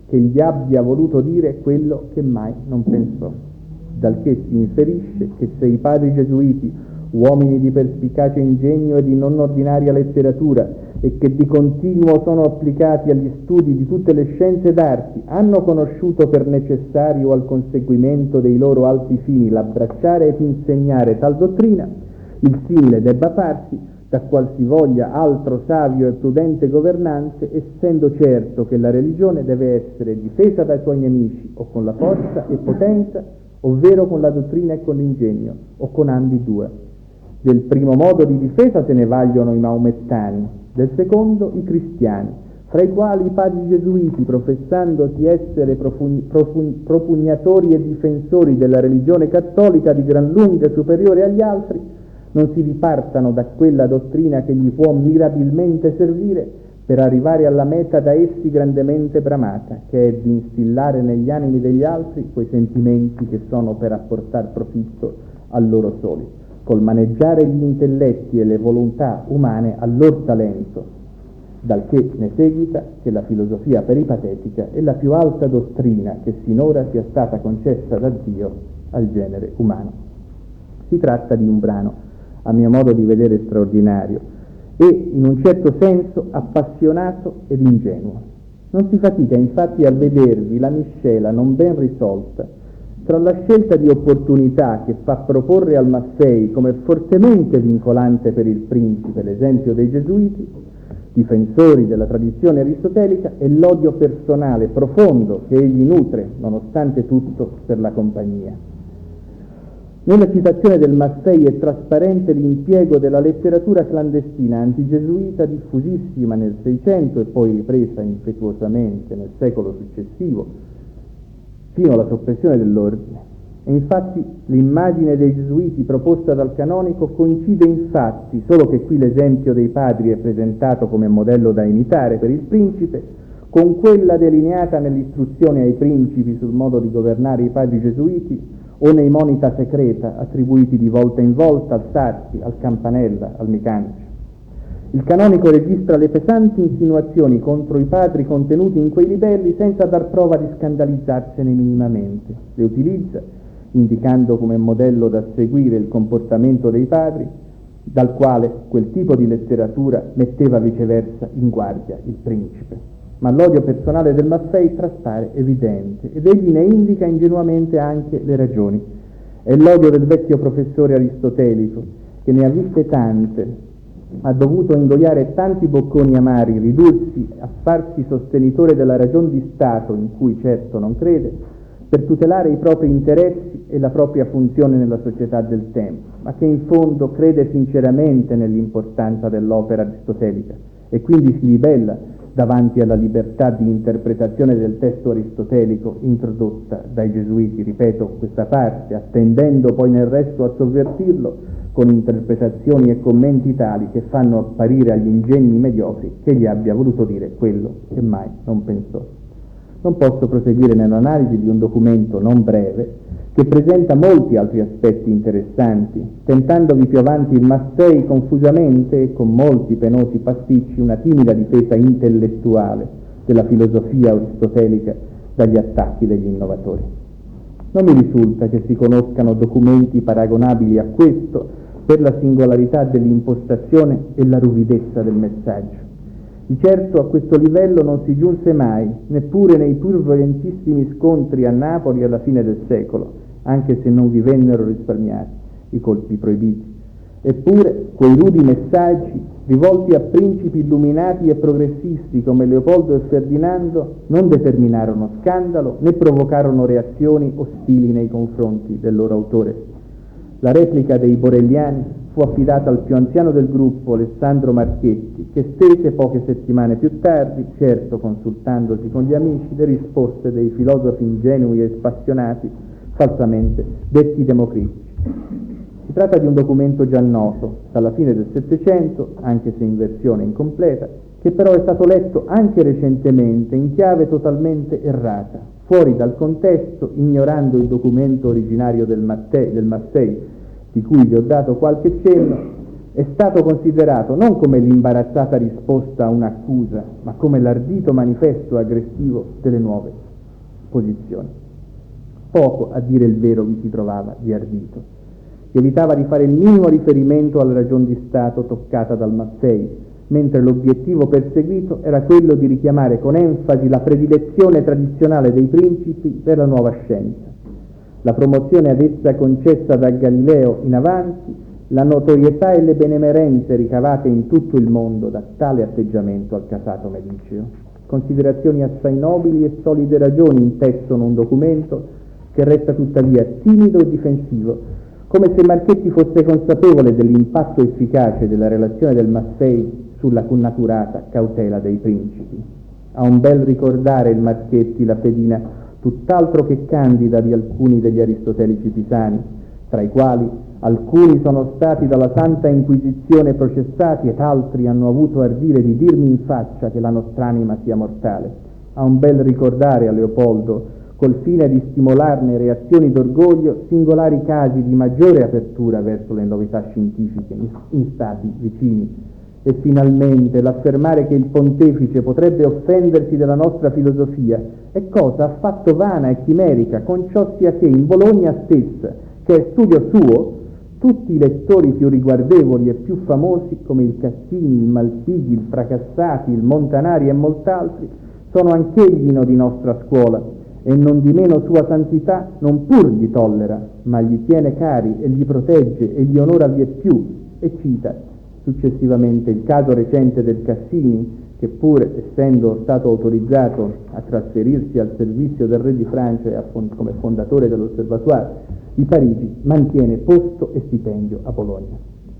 che gli abbia voluto dire quello che mai non pensò. Dal che si inferisce che se i padri gesuiti, uomini di perspicace ingegno e di non ordinaria letteratura, e che di continuo sono applicati agli studi di tutte le scienze d'arti, hanno conosciuto per necessario al conseguimento dei loro alti fini l'abbracciare ed insegnare tal dottrina, il simile debba farsi da qualsivoglia altro savio e prudente governante, essendo certo che la religione deve essere difesa dai suoi nemici o con la forza e potenza, ovvero con la dottrina e con l'ingegno, o con ambidue. Del primo modo di difesa se ne vagliono i maomettani, del secondo i cristiani, fra i quali i padri gesuiti, professandosi essere profun- profun- propugnatori e difensori della religione cattolica di gran lunga superiore agli altri, non si dipartano da quella dottrina che gli può mirabilmente servire per arrivare alla meta da essi grandemente bramata, che è di instillare negli animi degli altri quei sentimenti che sono per apportar profitto a loro soli, col maneggiare gli intelletti e le volontà umane al loro talento, dal che ne seguita che la filosofia peripatetica è la più alta dottrina che sinora sia stata concessa da Dio al genere umano. Si tratta di un brano, a mio modo di vedere, straordinario e, in un certo senso, appassionato ed ingenuo. Non si fatica infatti a vedervi la miscela non ben risolta tra la scelta di opportunità che fa proporre al Maffei come fortemente vincolante per il principe l'esempio dei gesuiti, difensori della tradizione aristotelica, e l'odio personale profondo che egli nutre, nonostante tutto, per la compagnia. Nella citazione del Maffei è trasparente l'impiego della letteratura clandestina antigesuita diffusissima nel Seicento e poi ripresa impetuosamente nel secolo successivo, fino alla soppressione dell'ordine. E infatti l'immagine dei gesuiti proposta dal canonico coincide infatti, solo che qui l'esempio dei padri è presentato come modello da imitare per il principe, con quella delineata nell'istruzione ai principi sul modo di governare i padri gesuiti o nei monita secreta attribuiti di volta in volta al Sarti, al Campanella, al Micanici. Il canonico registra le pesanti insinuazioni contro i padri contenuti in quei libelli senza dar prova di scandalizzarsene minimamente. Le utilizza, indicando come modello da seguire il comportamento dei padri, dal quale quel tipo di letteratura metteva viceversa in guardia il principe. Ma l'odio personale del Maffei traspare evidente ed egli ne indica ingenuamente anche le ragioni. È l'odio del vecchio professore aristotelico, che ne ha viste tante, ha dovuto ingoiare tanti bocconi amari, ridursi a farsi sostenitore della ragion di Stato, in cui certo non crede, per tutelare i propri interessi e la propria funzione nella società del tempo, ma che in fondo crede sinceramente nell'importanza dell'opera aristotelica e quindi si ribella davanti alla libertà di interpretazione del testo aristotelico introdotta dai gesuiti, ripeto questa parte, attendendo poi nel resto a sovvertirlo con interpretazioni e commenti tali che fanno apparire agli ingegni mediocri che gli abbia voluto dire quello che mai non pensò. Non posso proseguire nell'analisi di un documento non breve che presenta molti altri aspetti interessanti, tentandovi più avanti il Maffei confusamente e con molti penosi pasticci una timida difesa intellettuale della filosofia aristotelica dagli attacchi degli innovatori. Non mi risulta che si conoscano documenti paragonabili a questo per la singolarità dell'impostazione e la ruvidezza del messaggio. Di certo a questo livello non si giunse mai, neppure nei pur violentissimi scontri a Napoli alla fine del secolo, anche se non vi vennero risparmiati i colpi proibiti. Eppure quei rudi messaggi, rivolti a principi illuminati e progressisti come Leopoldo e Ferdinando, non determinarono scandalo né provocarono reazioni ostili nei confronti del loro autore. La replica dei Borelliani fu affidata al più anziano del gruppo, Alessandro Marchetti, che stese poche settimane più tardi, certo consultandosi con gli amici, le risposte dei filosofi ingenui e spassionati, falsamente detti democritici. Si tratta di un documento già noto dalla fine del Settecento, anche se in versione incompleta, che però è stato letto anche recentemente in chiave totalmente errata, fuori dal contesto, ignorando il documento originario del, Mattei, del Maffei, di cui vi ho dato qualche cenno, è stato considerato non come l'imbarazzata risposta a un'accusa, ma come l'ardito manifesto aggressivo delle nuove posizioni. Poco, a dire il vero, vi si trovava di ardito. Si evitava di fare il minimo riferimento alla ragion di Stato toccata dal Maffei, mentre l'obiettivo perseguito era quello di richiamare con enfasi la predilezione tradizionale dei principi per la nuova scienza, la promozione ad essa concessa da Galileo in avanti, la notorietà e le benemerenze ricavate in tutto il mondo da tale atteggiamento al casato mediceo. Considerazioni assai nobili e solide ragioni intessono un documento che resta tuttavia timido e difensivo, come se Marchetti fosse consapevole dell'impatto efficace della relazione del Maffei sulla connaturata cautela dei principi. Ha un bel ricordare il Marchetti la fedina tutt'altro che candida di alcuni degli aristotelici pisani, tra i quali alcuni sono stati dalla Santa Inquisizione processati ed altri hanno avuto ardire di dirmi in faccia che la nostra anima sia mortale. Ha un bel ricordare a Leopoldo, col fine di stimolarne reazioni d'orgoglio, singolari casi di maggiore apertura verso le novità scientifiche in, in stati vicini. E finalmente l'affermare che il pontefice potrebbe offendersi della nostra filosofia è cosa affatto vana e chimerica, con ciò sia che in Bologna stessa, che è studio suo, tutti i lettori più riguardevoli e più famosi, come il Cassini, il Malpighi, il Fracassati, il Montanari e molt'altri, sono anch'egli di nostra scuola, e non di meno sua santità non pur gli tollera, ma gli tiene cari e gli protegge e gli onora vieppiù, e cita successivamente il caso recente del Cassini, che pur essendo stato autorizzato a trasferirsi al servizio del re di Francia e a fond- come fondatore dell'Osservatoire di Parigi, mantiene posto e stipendio a Bologna.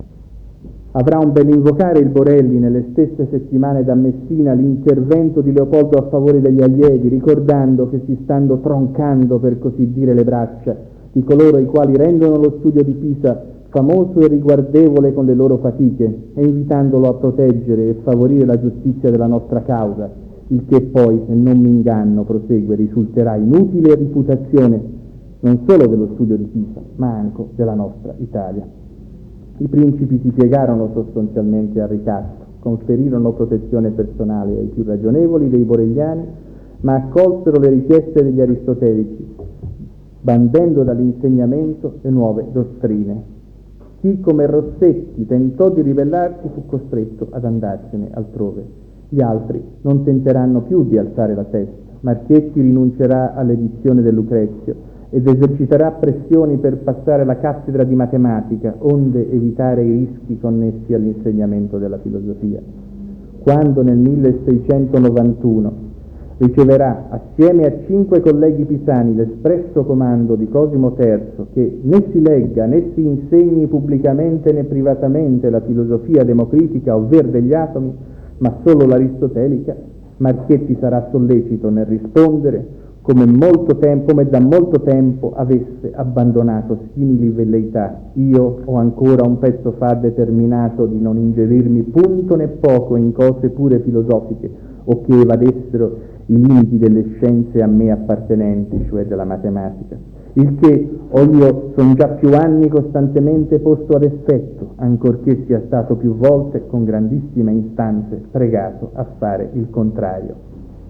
Avrà un bel invocare il Borelli nelle stesse settimane da Messina l'intervento di Leopoldo a favore degli allievi, ricordando che si stanno troncando, per così dire, le braccia di coloro i quali rendono lo studio di Pisa famoso e riguardevole con le loro fatiche, e invitandolo a proteggere e favorire la giustizia della nostra causa, il che poi, se non mi inganno, prosegue, risulterà inutile reputazione non solo dello studio di Pisa, ma anche della nostra Italia. I principi si piegarono sostanzialmente al ricatto, conferirono protezione personale ai più ragionevoli dei borelliani, ma accolsero le richieste degli aristotelici, bandendo dall'insegnamento le nuove dottrine. Chi come Rossetti tentò di ribellarsi fu costretto ad andarsene altrove. Gli altri non tenteranno più di alzare la testa. Marchetti rinuncerà all'edizione del Lucrezio ed eserciterà pressioni per passare la cattedra di matematica, onde evitare i rischi connessi all'insegnamento della filosofia. Quando nel milleseicentonovantuno riceverà assieme a cinque colleghi pisani l'espresso comando di Cosimo terzo che né si legga né si insegni pubblicamente né privatamente la filosofia democritica ovvero degli atomi, ma solo l'aristotelica, Marchetti sarà sollecito nel rispondere come, molto tempo, come da molto tempo avesse abbandonato simili velleità. Io ho ancora un pezzo fa determinato di non ingerirmi punto né poco in cose pure filosofiche o che evadessero i limiti delle scienze a me appartenenti, cioè della matematica, il che o io son già più anni costantemente posto ad effetto, ancorché sia stato più volte con grandissime istanze pregato a fare il contrario.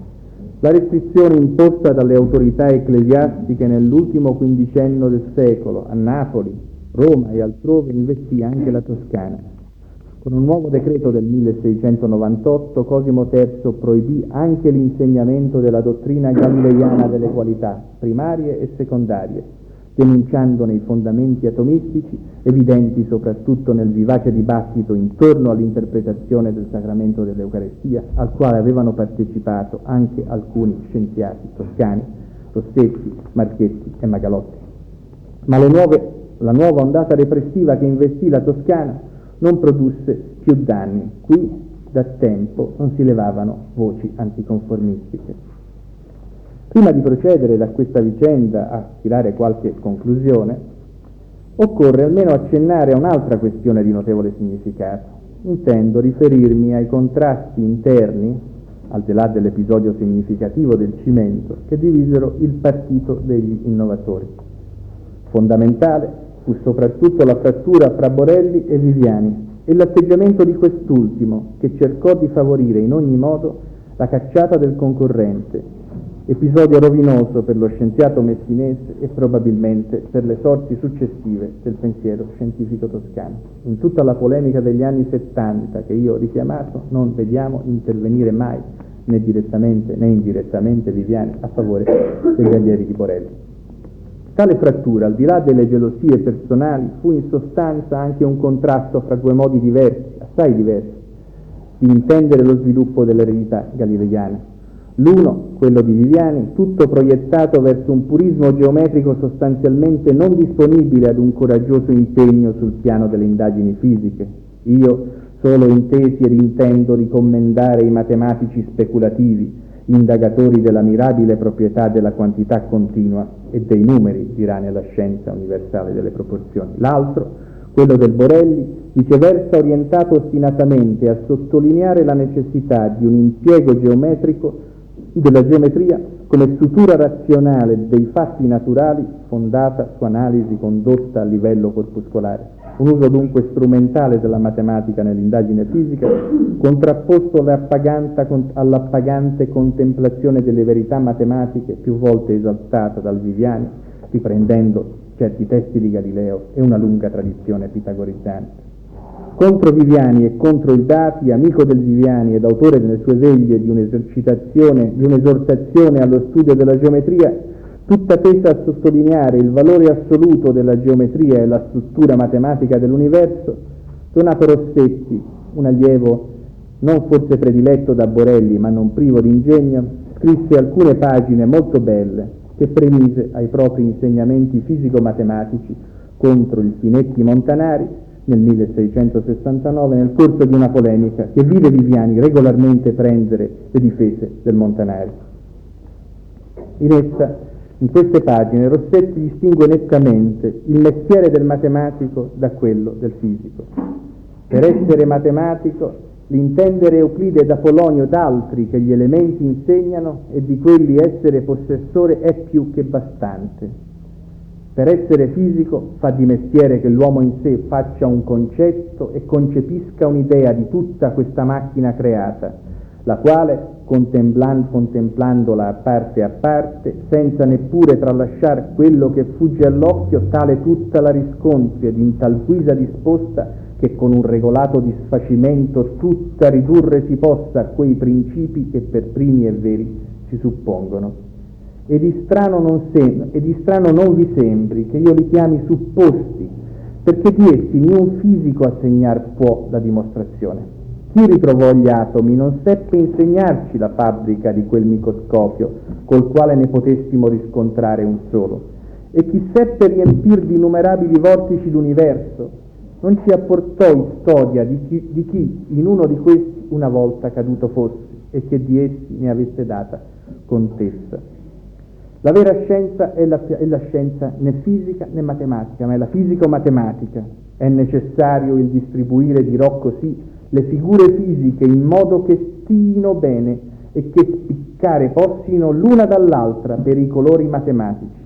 La restrizione imposta dalle autorità ecclesiastiche nell'ultimo quindicenno del secolo a Napoli, Roma e altrove investì anche la Toscana. Con un nuovo decreto del milleseicentonovantotto Cosimo terzo proibì anche l'insegnamento della dottrina galileiana delle qualità, primarie e secondarie, denunciandone i fondamenti atomistici, evidenti soprattutto nel vivace dibattito intorno all'interpretazione del sacramento dell'Eucarestia, al quale avevano partecipato anche alcuni scienziati toscani, Rossetti, Marchetti e Magalotti. Ma le nuove, la nuova ondata repressiva che investì la Toscana non produsse più danni. Qui da tempo non si levavano voci anticonformistiche. Prima di procedere da questa vicenda a tirare qualche conclusione, occorre almeno accennare a un'altra questione di notevole significato. Intendo riferirmi ai contrasti interni, al di là dell'episodio significativo del cimento, che divisero il partito degli innovatori. Fondamentale fu soprattutto la frattura fra Borelli e Viviani, e l'atteggiamento di quest'ultimo, che cercò di favorire in ogni modo la cacciata del concorrente, episodio rovinoso per lo scienziato messinese e probabilmente per le sorti successive del pensiero scientifico toscano. In tutta la polemica degli anni settanta che io ho richiamato non vediamo intervenire mai, né direttamente né indirettamente, Viviani a favore degli allievi di Borelli. Tale frattura, al di là delle gelosie personali, fu in sostanza anche un contrasto fra due modi diversi, assai diversi, di intendere lo sviluppo dell'eredità galileiana. L'uno, quello di Viviani, tutto proiettato verso un purismo geometrico sostanzialmente non disponibile ad un coraggioso impegno sul piano delle indagini fisiche. Io solo intesi ed intendo ricommendare i matematici speculativi, indagatori della mirabile proprietà della quantità continua e dei numeri, dirà nella scienza universale delle proporzioni. L'altro, quello del Borelli, viceversa orientato ostinatamente a sottolineare la necessità di un impiego geometrico della geometria come struttura razionale dei fatti naturali fondata su analisi condotta a livello corpuscolare. Un uso dunque strumentale della matematica nell'indagine fisica, contrapposto all'appagante contemplazione delle verità matematiche più volte esaltata dal Viviani, riprendendo certi testi di Galileo e una lunga tradizione pitagorizzante. Contro Viviani e contro i dati, amico del Viviani ed autore nelle sue veglie di un'esercitazione, di un'esortazione allo studio della geometria, tutta tesa a sottolineare il valore assoluto della geometria e la struttura matematica dell'universo, Donato Rossetti, un allievo non forse prediletto da Borelli ma non privo di ingegno, scrisse alcune pagine molto belle che premise ai propri insegnamenti fisico-matematici contro il Finetti Montanari nel milleseicentosessantanove nel corso di una polemica che vide Viviani regolarmente prendere le difese del Montanari. In essa, in queste pagine, Rossetti distingue nettamente il mestiere del matematico da quello del fisico. Per essere matematico, l'intendere Euclide da Polonio ed altri che gli elementi insegnano e di quelli essere possessore è più che bastante. Per essere fisico fa di mestiere che l'uomo in sé faccia un concetto e concepisca un'idea di tutta questa macchina creata, la quale, contemplandola a parte a parte, senza neppure tralasciar quello che fugge all'occhio, tale tutta la riscontri ed in tal guisa disposta che con un regolato disfacimento tutta ridurre si possa a quei principi che per primi e veri si suppongono. E di strano non, sem- e di strano non vi sembri che io li chiami supposti, perché di essi niun fisico assegnar può la dimostrazione. Chi ritrovò gli atomi non seppe insegnarci la fabbrica di quel microscopio col quale ne potessimo riscontrare un solo, e chi seppe riempir di innumerabili vortici l'universo non ci apportò storia di chi, di chi in uno di questi una volta caduto fosse e che di essi ne avesse data contessa. La vera scienza è la, è la scienza né fisica né matematica, ma è la fisico-matematica. È necessario il distribuire, dirò così, le figure fisiche in modo che stiino bene e che spiccare possino l'una dall'altra per i colori matematici.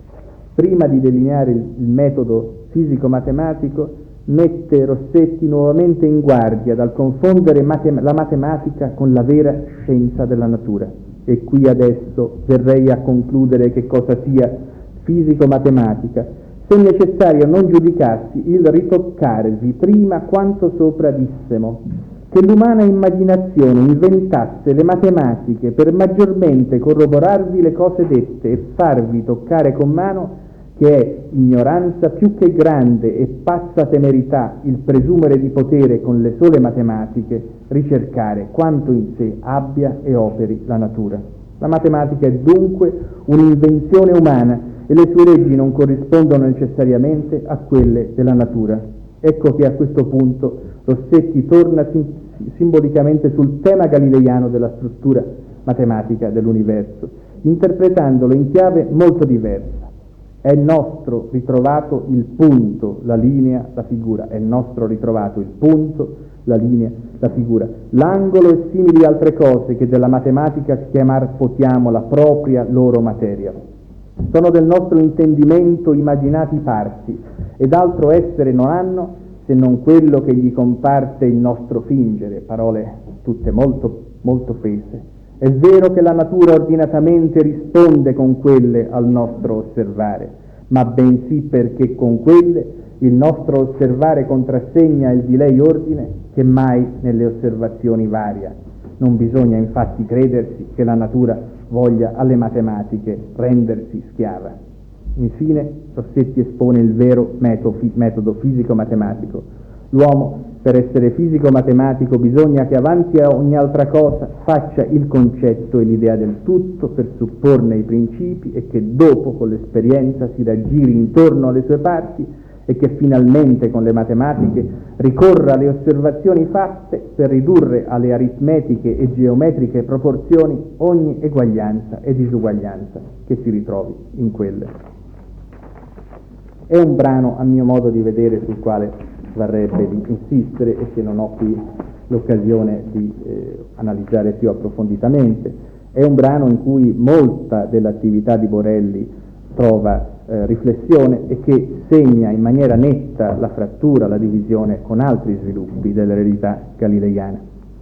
Prima di delineare il, il metodo fisico-matematico, mette Rossetti nuovamente in guardia dal confondere matem- la matematica con la vera scienza della natura. E qui adesso verrei a concludere che cosa sia fisico-matematica, se necessario non giudicassi il ritoccarvi prima quanto sopra dissemo, che l'umana immaginazione inventasse le matematiche per maggiormente corroborarvi le cose dette e farvi toccare con mano che è ignoranza più che grande e pazza temerità il presumere di potere con le sole matematiche ricercare quanto in sé abbia e operi la natura. La matematica è dunque un'invenzione umana e le sue leggi non corrispondono necessariamente a quelle della natura. Ecco che a questo punto Rossetti torna sim- simbolicamente sul tema galileiano della struttura matematica dell'universo, interpretandolo in chiave molto diversa. È nostro ritrovato il punto, la linea, la figura. È nostro ritrovato il punto, la linea, la figura. L'angolo e simili altre cose che della matematica chiamar potiamo la propria loro materia. Sono del nostro intendimento immaginati parti, ed altro essere non hanno se non quello che gli comparte il nostro fingere, parole tutte molto, molto offese. È vero che la natura ordinatamente risponde con quelle al nostro osservare, ma bensì perché con quelle il nostro osservare contrassegna il di lei ordine che mai nelle osservazioni varia. Non bisogna infatti credersi che la natura voglia alle matematiche rendersi schiava. Infine, Rossetti espone il vero metodo fisico-matematico. L'uomo, per essere fisico-matematico, bisogna che avanti a ogni altra cosa faccia il concetto e l'idea del tutto per supporne i principi e che dopo, con l'esperienza, si raggiri intorno alle sue parti e che finalmente con le matematiche ricorra alle osservazioni fatte per ridurre alle aritmetiche e geometriche proporzioni ogni eguaglianza e disuguaglianza che si ritrovi in quelle. È un brano, a mio modo di vedere, sul quale varrebbe di insistere e che non ho qui l'occasione di eh, analizzare più approfonditamente. È un brano in cui molta dell'attività di Borelli trova eh, riflessione e che segna in maniera netta la frattura, la divisione con altri sviluppi dell'eredità galileiana.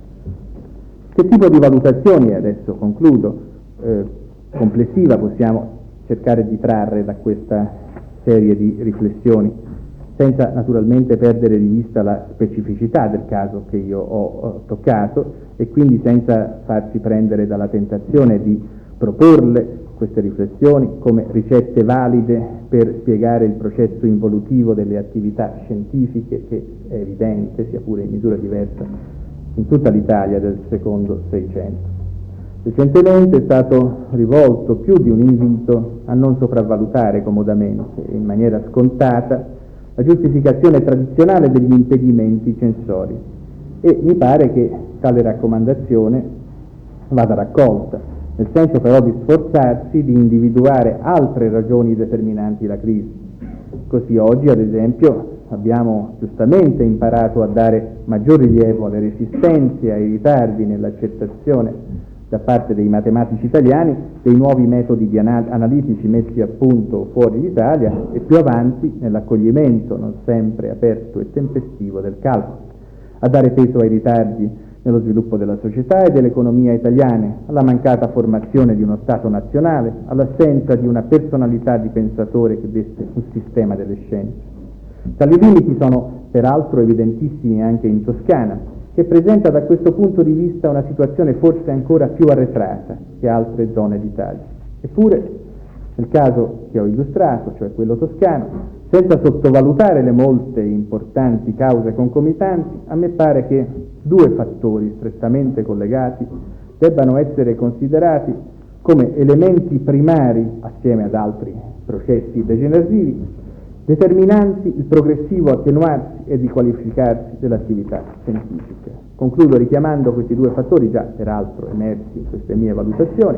Che tipo di valutazioni, adesso concludo, eh, complessiva possiamo cercare di trarre da questa serie di riflessioni, senza naturalmente perdere di vista la specificità del caso che io ho, ho toccato e quindi senza farsi prendere dalla tentazione di proporle queste riflessioni come ricette valide per spiegare il processo involutivo delle attività scientifiche che è evidente, sia pure in misura diversa, in tutta l'Italia del secondo Seicento. Recentemente è stato rivolto più di un invito a non sopravvalutare comodamente e in maniera scontata la giustificazione tradizionale degli impedimenti censori e mi pare che tale raccomandazione vada raccolta, nel senso però di sforzarsi di individuare altre ragioni determinanti la crisi. Così oggi, ad esempio, abbiamo giustamente imparato a dare maggior rilievo alle resistenze e ai ritardi nell'accettazione da parte dei matematici italiani dei nuovi metodi di anal- analitici messi a punto fuori d'Italia e più avanti nell'accoglimento non sempre aperto e tempestivo del calcolo, a dare peso ai ritardi nello sviluppo della società e dell'economia italiane, alla mancata formazione di uno Stato nazionale, all'assenza di una personalità di pensatore che desse un sistema delle scienze. Tali limiti sono peraltro evidentissimi anche in Toscana, che presenta da questo punto di vista una situazione forse ancora più arretrata che altre zone d'Italia. Eppure, nel caso che ho illustrato, cioè quello toscano, senza sottovalutare le molte importanti cause concomitanti, a me pare che due fattori strettamente collegati debbano essere considerati come elementi primari, assieme ad altri processi degenerativi, determinanti il progressivo attenuarsi e riqualificarsi dell'attività scientifica. Concludo richiamando questi due fattori, già peraltro emersi in queste mie valutazioni.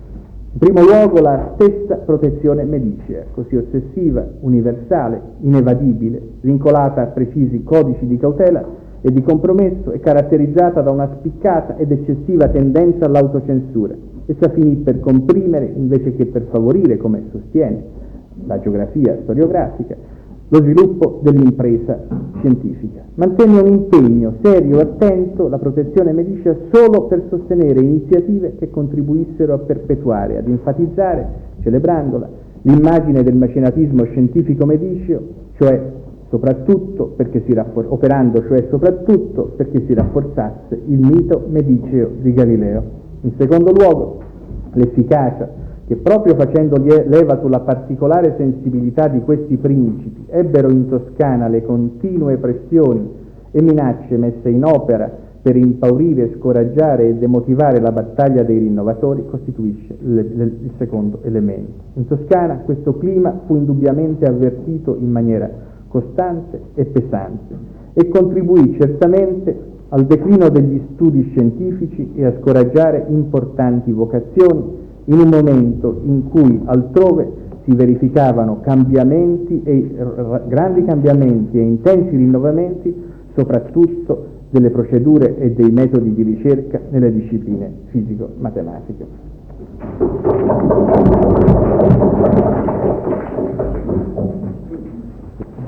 In primo luogo la stessa protezione medicea, così ossessiva, universale, inevadibile, vincolata a precisi codici di cautela e di compromesso e caratterizzata da una spiccata ed eccessiva tendenza all'autocensura. Essa finì per comprimere invece che per favorire, come sostiene la geografia storiografica, lo sviluppo dell'impresa scientifica. Mantenne un impegno serio e attento la protezione medicea solo per sostenere iniziative che contribuissero a perpetuare, ad enfatizzare, celebrandola, l'immagine del mecenatismo scientifico-mediceo, cioè soprattutto perché si raffor- operando cioè soprattutto perché si rafforzasse il mito mediceo di Galileo. In secondo luogo, l'efficacia che proprio facendo leva sulla particolare sensibilità di questi principi ebbero in Toscana le continue pressioni e minacce messe in opera per impaurire, scoraggiare e demotivare la battaglia dei rinnovatori, costituisce le, le, il secondo elemento. In Toscana questo clima fu indubbiamente avvertito in maniera costante e pesante e contribuì certamente al declino degli studi scientifici e a scoraggiare importanti vocazioni in un momento in cui altrove si verificavano cambiamenti e r- grandi cambiamenti e intensi rinnovamenti, soprattutto delle procedure e dei metodi di ricerca nelle discipline fisico-matematiche.